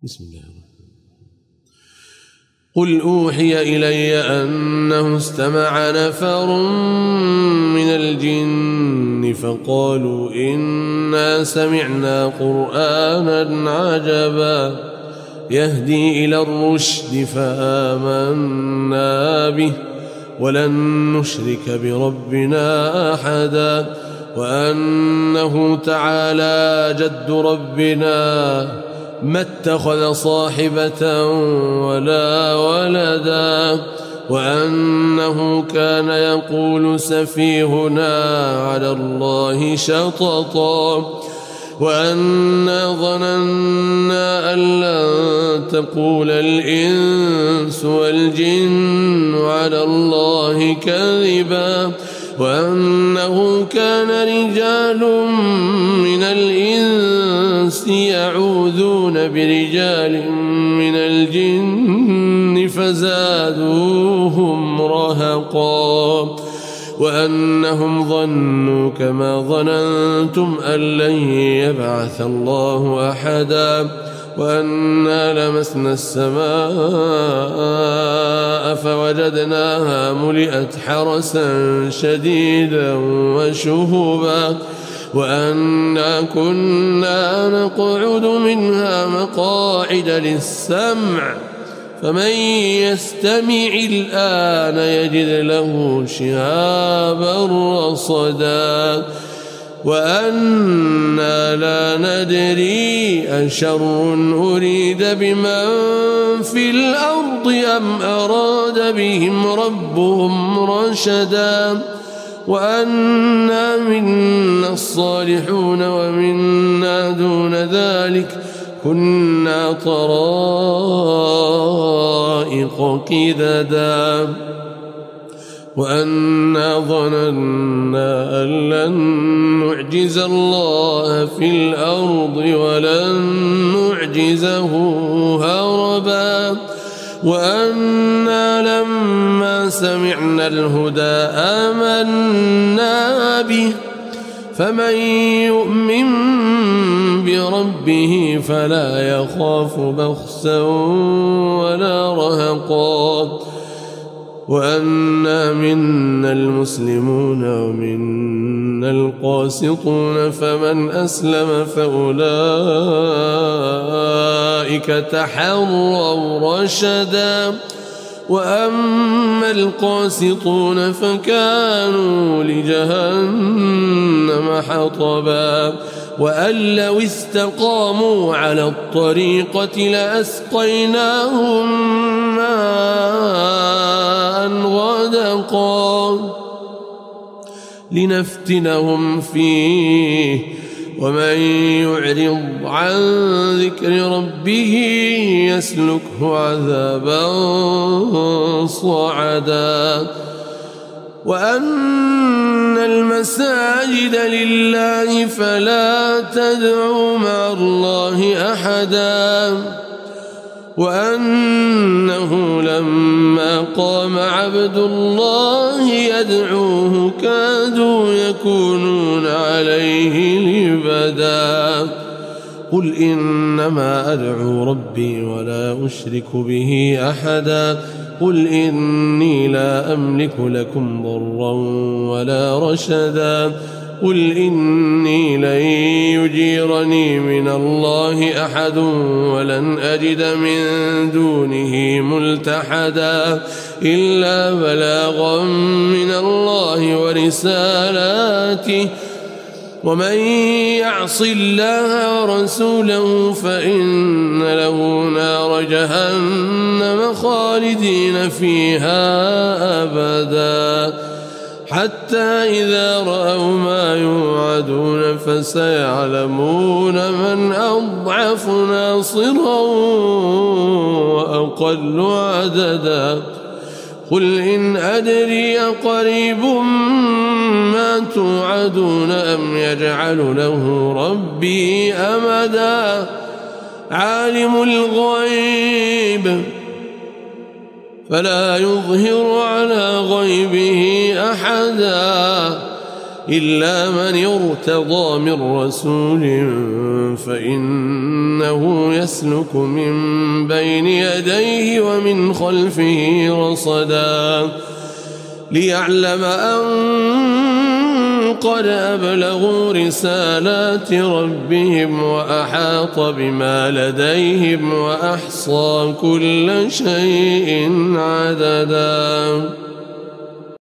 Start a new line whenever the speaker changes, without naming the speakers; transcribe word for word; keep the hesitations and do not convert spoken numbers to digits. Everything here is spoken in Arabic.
بسم الله الرحمن الرحيم. قل أوحي إلي أنه استمع نفر من الجن فقالوا إنا سمعنا قرآنا عجبا يهدي إلى الرشد فآمنا به ولن نشرك بربنا أحدا وأنه تعالى جد ربنا ما اتخذ صاحبة ولا ولدا وأنه كان يقول سفيهنا على الله شططا وأنا ظننا أن لن تقول الإنس والجن على الله كذبا وأنه كان رجال من الإنس يعوذون برجال من الجن فزادوهم رهقا وأنهم ظنوا كما ظننتم أن لن يبعث الله أحدا وأنا لمسنا السماء فوجدناها ملئت حرسا شديدا وشهبا وأنا كنا نقعد منها مقاعد للسمع فمن يستمع الآن يجد له شهابا رصدا وأنا لا ندري أشر أريد بمن في الأرض أم أراد بهم ربهم رشدا وأنا منا الصالحون ومنا دون ذلك كنا طرائق قددا وأنا ظننا أن لن نعجز الله في الأرض ولن نعجزه هربا وأنا لما سمعنا الهدى آمنا به فمن يؤمن بربه فلا يخاف بخسا ولا رهقا وأنا منا المسلمون ومنا القاسطون فمن أسلم فأولئك تحروا رشدا وأما القاسطون فكانوا لجهنم حطبا وأن لو استقاموا على الطريقة لأسقيناهم ماء غدقا لنفتنهم فيه ومن يعرض عن ذكر ربه يسلكه عذابا صعدا وأن المساجد لله فلا تدعوا مع الله أحدا وأنه لما قام عبد الله يدعوه كادوا يكونون عليه لبدا قل إنما أدعو ربي ولا أشرك به أحدا قل إني لا أملك لكم ضرا ولا رشدا قل إني لن يجيرني من الله أحد ولن أجد من دونه ملتحدا إلا بلاغا من الله ورسالاته ومن يعص الله ورسوله فإن له نار جهنم خالدين فيها أبدا حتى إذا رأوا ما يوعدون فسيعلمون من أضعف ناصرا وأقل عددا قل إن أدري قريب ما توعدون أم يجعل له ربي أمدا عالم الغيب فلا يظهر على غيبه أحدا إلا من ارتضى من رسول فإنه يسلك من بين يديه ومن خلفه رصدا ليعلم أن قد أبلغوا رسالات ربهم وأحاط بما لديهم وأحصى كل شيء عددا.